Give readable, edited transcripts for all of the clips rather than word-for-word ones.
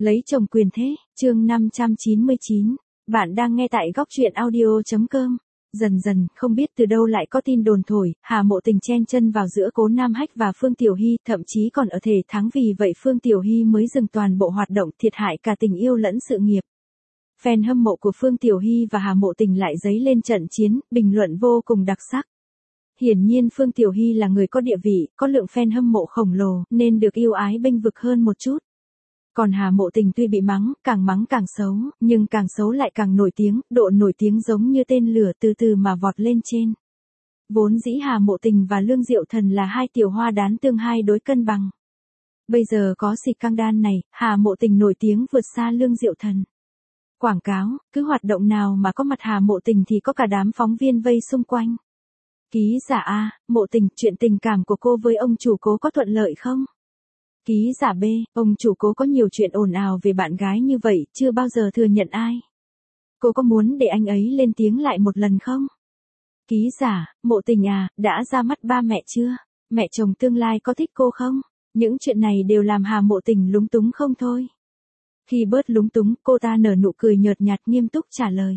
Lấy chồng quyền thế, chương 599. Bạn đang nghe tại góc truyện audio.com. Dần dần, không biết từ đâu lại có tin đồn thổi, Hà Mộ Tình chen chân vào giữa Cố Nam Hách và Phương Tiểu Hy, thậm chí còn ở thể thắng, vì vậy Phương Tiểu Hy mới dừng toàn bộ hoạt động, thiệt hại cả tình yêu lẫn sự nghiệp. Fan hâm mộ của Phương Tiểu Hy và Hà Mộ Tình lại dấy lên trận chiến, bình luận vô cùng đặc sắc. Hiển nhiên Phương Tiểu Hy là người có địa vị, có lượng fan hâm mộ khổng lồ, nên được yêu ái bênh vực hơn một chút. Còn Hà Mộ Tình tuy bị mắng càng xấu, nhưng càng xấu lại càng nổi tiếng, độ nổi tiếng giống như tên lửa từ từ mà vọt lên trên. Vốn dĩ Hà Mộ Tình và Lương Diệu Thần là hai tiểu hoa đán tương, hai đối cân bằng. Bây giờ có xịt căng đan này, Hà Mộ Tình nổi tiếng vượt xa Lương Diệu Thần. Quảng cáo, cứ hoạt động nào mà có mặt Hà Mộ Tình thì có cả đám phóng viên vây xung quanh. Ký giả A, Mộ Tình, chuyện tình cảm của cô với ông chủ Cố có thuận lợi không? Ký giả B, ông chủ Cố có nhiều chuyện ồn ào về bạn gái như vậy, chưa bao giờ thừa nhận ai. Cô có muốn để anh ấy lên tiếng lại một lần không? Ký giả, Mộ Tình à, đã ra mắt ba mẹ chưa? Mẹ chồng tương lai có thích cô không? Những chuyện này đều làm Hà Mộ Tình lúng túng không thôi. Khi bớt lúng túng, cô ta nở nụ cười nhợt nhạt, nghiêm túc trả lời.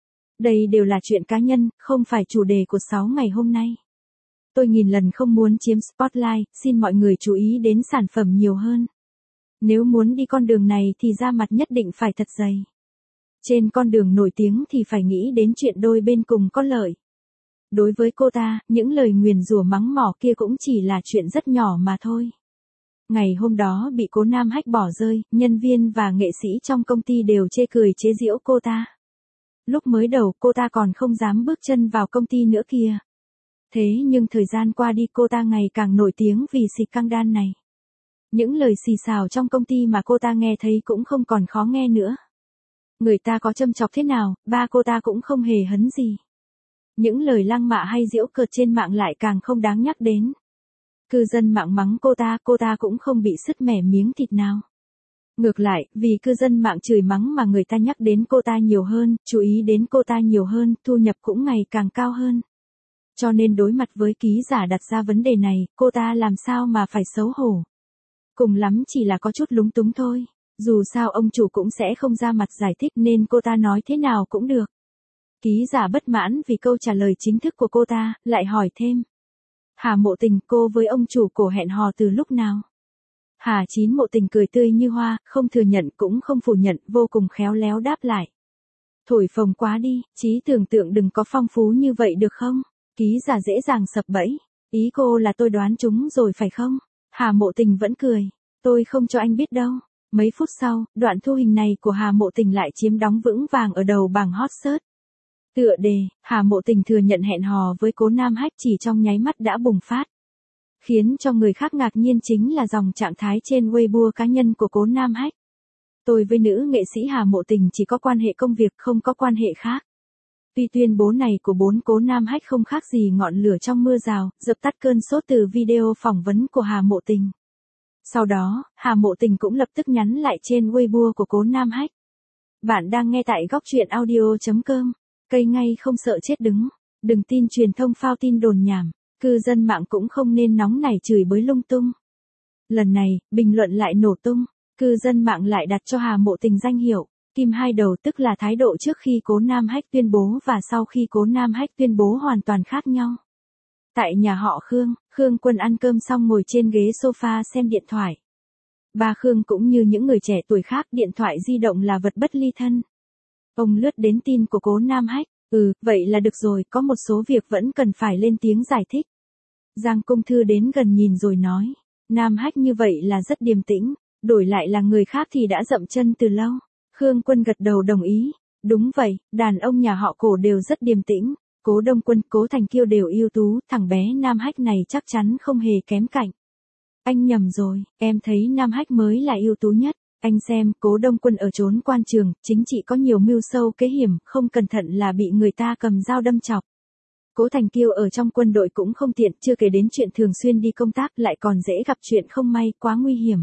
Đây đều là chuyện cá nhân, không phải chủ đề của 6 ngày hôm nay. Tôi nghìn lần không muốn chiếm spotlight, xin mọi người chú ý đến sản phẩm nhiều hơn. Nếu muốn đi con đường này thì da mặt nhất định phải thật dày. Trên con đường nổi tiếng thì phải nghĩ đến chuyện đôi bên cùng có lợi. Đối với cô ta, những lời nguyền rủa mắng mỏ kia cũng chỉ là chuyện rất nhỏ mà thôi. Ngày hôm đó bị Cố Nam Hách bỏ rơi, nhân viên và nghệ sĩ trong công ty đều chê cười chế giễu cô ta. Lúc mới đầu cô ta còn không dám bước chân vào công ty nữa kìa. Thế nhưng thời gian qua đi cô ta ngày càng nổi tiếng vì xịt căng đan này. Những lời xì xào trong công ty mà cô ta nghe thấy cũng không còn khó nghe nữa. Người ta có châm chọc thế nào, ba cô ta cũng không hề hấn gì. Những lời lăng mạ hay giễu cợt trên mạng lại càng không đáng nhắc đến. Cư dân mạng mắng cô ta cũng không bị sứt mẻ miếng thịt nào. Ngược lại, vì cư dân mạng chửi mắng mà người ta nhắc đến cô ta nhiều hơn, chú ý đến cô ta nhiều hơn, thu nhập cũng ngày càng cao hơn. Cho nên đối mặt với ký giả đặt ra vấn đề này, cô ta làm sao mà phải xấu hổ. Cùng lắm chỉ là có chút lúng túng thôi. Dù sao ông chủ cũng sẽ không ra mặt giải thích nên cô ta nói thế nào cũng được. Ký giả bất mãn vì câu trả lời chính thức của cô ta, lại hỏi thêm. Hà Mộ Tình, cô với ông chủ Cố hẹn hò từ lúc nào? Hà Chín Mộ Tình cười tươi như hoa, không thừa nhận cũng không phủ nhận, vô cùng khéo léo đáp lại. Thổi phồng quá đi, trí tưởng tượng đừng có phong phú như vậy được không? Ký giả dễ dàng sập bẫy. Ý cô là tôi đoán trúng rồi phải không? Hà Mộ Tình vẫn cười. Tôi không cho anh biết đâu. Mấy phút sau, đoạn thu hình này của Hà Mộ Tình lại chiếm đóng vững vàng ở đầu bảng hot search. Tựa đề, Hà Mộ Tình thừa nhận hẹn hò với Cố Nam Hách chỉ trong nháy mắt đã bùng phát. Khiến cho người khác ngạc nhiên chính là dòng trạng thái trên Weibo cá nhân của Cố Nam Hách. Tôi với nữ nghệ sĩ Hà Mộ Tình chỉ có quan hệ công việc, không có quan hệ khác. Tuy tuyên bố này của Cố Nam Hách không khác gì ngọn lửa trong mưa rào, dập tắt cơn sốt từ video phỏng vấn của Hà Mộ Tình. Sau đó, Hà Mộ Tình cũng lập tức nhắn lại trên Weibo của Cố Nam Hách. Bạn đang nghe tại góc truyện audio.com. Cây ngay không sợ chết đứng. Đừng tin truyền thông phao tin đồn nhảm. Cư dân mạng cũng không nên nóng nảy chửi bới lung tung. Lần này, bình luận lại nổ tung. Cư dân mạng lại đặt cho Hà Mộ Tình danh hiệu Kim Hai Đầu, tức là thái độ trước khi Cố Nam Hách tuyên bố và sau khi Cố Nam Hách tuyên bố hoàn toàn khác nhau. Tại nhà họ Khương Quân ăn cơm xong ngồi trên ghế sofa xem điện thoại. Ba Khương cũng như những người trẻ tuổi khác, điện thoại di động là vật bất ly thân. Ông lướt đến tin của Cố Nam Hách. Vậy là được rồi, có một số việc vẫn cần phải lên tiếng giải thích. Giang Công Thư đến gần nhìn rồi nói. Nam Hách như vậy là rất điềm tĩnh, đổi lại là người khác thì đã dậm chân từ lâu. Khương Quân gật đầu đồng ý. Đúng vậy, đàn ông nhà họ Cố đều rất điềm tĩnh. Cố Đông Quân, Cố Thành Kiêu đều ưu tú, thằng bé Nam Hách này chắc chắn không hề kém cạnh. Anh nhầm rồi, em thấy Nam Hách mới là ưu tú nhất. Anh xem, Cố Đông Quân ở trốn quan trường, chính trị có nhiều mưu sâu kế hiểm, không cẩn thận là bị người ta cầm dao đâm chọc. Cố Thành Kiêu ở trong quân đội cũng không tiện, chưa kể đến chuyện thường xuyên đi công tác lại còn dễ gặp chuyện không may, quá nguy hiểm.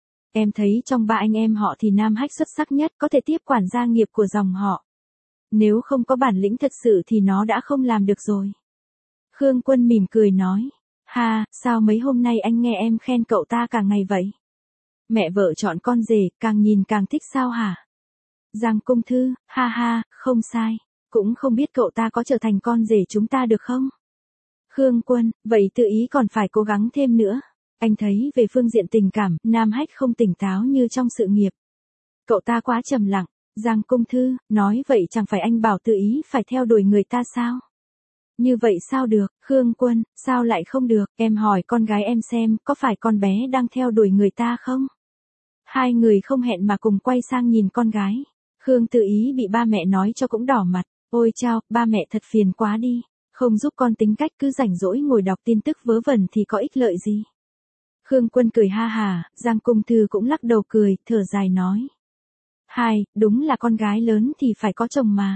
Em thấy trong ba anh em họ thì Nam Hách xuất sắc nhất, có thể tiếp quản gia nghiệp của dòng họ. Nếu không có bản lĩnh thật sự thì nó đã không làm được rồi. Khương Quân mỉm cười nói. Ha, sao mấy hôm nay anh nghe em khen cậu ta cả ngày vậy? Mẹ vợ chọn con rể, càng nhìn càng thích sao hả? Giang Cung Thư, ha ha, không sai. Cũng không biết cậu ta có trở thành con rể chúng ta được không? Khương Quân, vậy Tự Ý còn phải cố gắng thêm nữa. Anh thấy về phương diện tình cảm, Nam Hách không tỉnh táo như trong sự nghiệp. Cậu ta quá trầm lặng. Giang Cung Thư, nói vậy chẳng phải anh bảo Tự Ý phải theo đuổi người ta sao? Như vậy sao được, Khương Quân, sao lại không được, em hỏi con gái em xem, có phải con bé đang theo đuổi người ta không? Hai người không hẹn mà cùng quay sang nhìn con gái. Khương Tự Ý bị ba mẹ nói cho cũng đỏ mặt. Ôi chao, ba mẹ thật phiền quá đi. Không giúp con tính cách cứ rảnh rỗi ngồi đọc tin tức vớ vẩn thì có ích lợi gì. Khương Quân cười ha hà, Giang Cung Thư cũng lắc đầu cười, thở dài nói. Đúng là con gái lớn thì phải có chồng mà.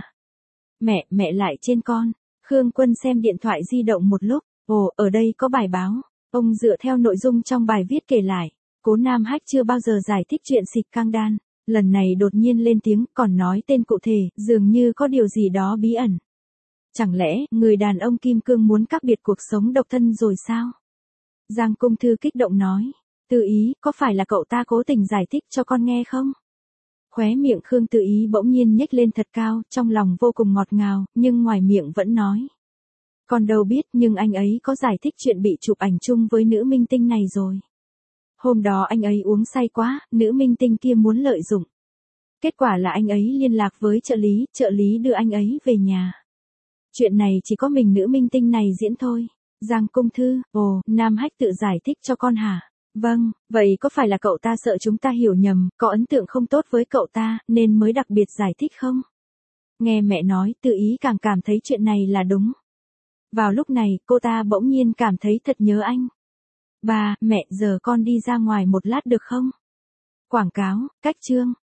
Mẹ lại trên con. Khương Quân xem điện thoại di động một lúc. Ồ, ở đây có bài báo. Ông dựa theo nội dung trong bài viết kể lại. Cố Nam Hách chưa bao giờ giải thích chuyện xịt cang đan. Lần này đột nhiên lên tiếng còn nói tên cụ thể, dường như có điều gì đó bí ẩn. Chẳng lẽ, người đàn ông Kim Cương muốn cắt biệt cuộc sống độc thân rồi sao? Giang Cung Thư kích động nói. Tự Ý, có phải là cậu ta cố tình giải thích cho con nghe không? Khóe miệng Khương Tự Ý bỗng nhiên nhếch lên thật cao, trong lòng vô cùng ngọt ngào, nhưng ngoài miệng vẫn nói. Con đâu biết nhưng anh ấy có giải thích chuyện bị chụp ảnh chung với nữ minh tinh này rồi. Hôm đó anh ấy uống say quá, nữ minh tinh kia muốn lợi dụng. Kết quả là anh ấy liên lạc với trợ lý đưa anh ấy về nhà. Chuyện này chỉ có mình nữ minh tinh này diễn thôi. Giang Cung Thư, ồ, Nam Hách tự giải thích cho con hả? Vâng, vậy có phải là cậu ta sợ chúng ta hiểu nhầm, có ấn tượng không tốt với cậu ta, nên mới đặc biệt giải thích không? Nghe mẹ nói, Tự Ý càng cảm thấy chuyện này là đúng. Vào lúc này, cô ta bỗng nhiên cảm thấy thật nhớ anh. Ba, mẹ, giờ con đi ra ngoài một lát được không? Quảng cáo, cách chương.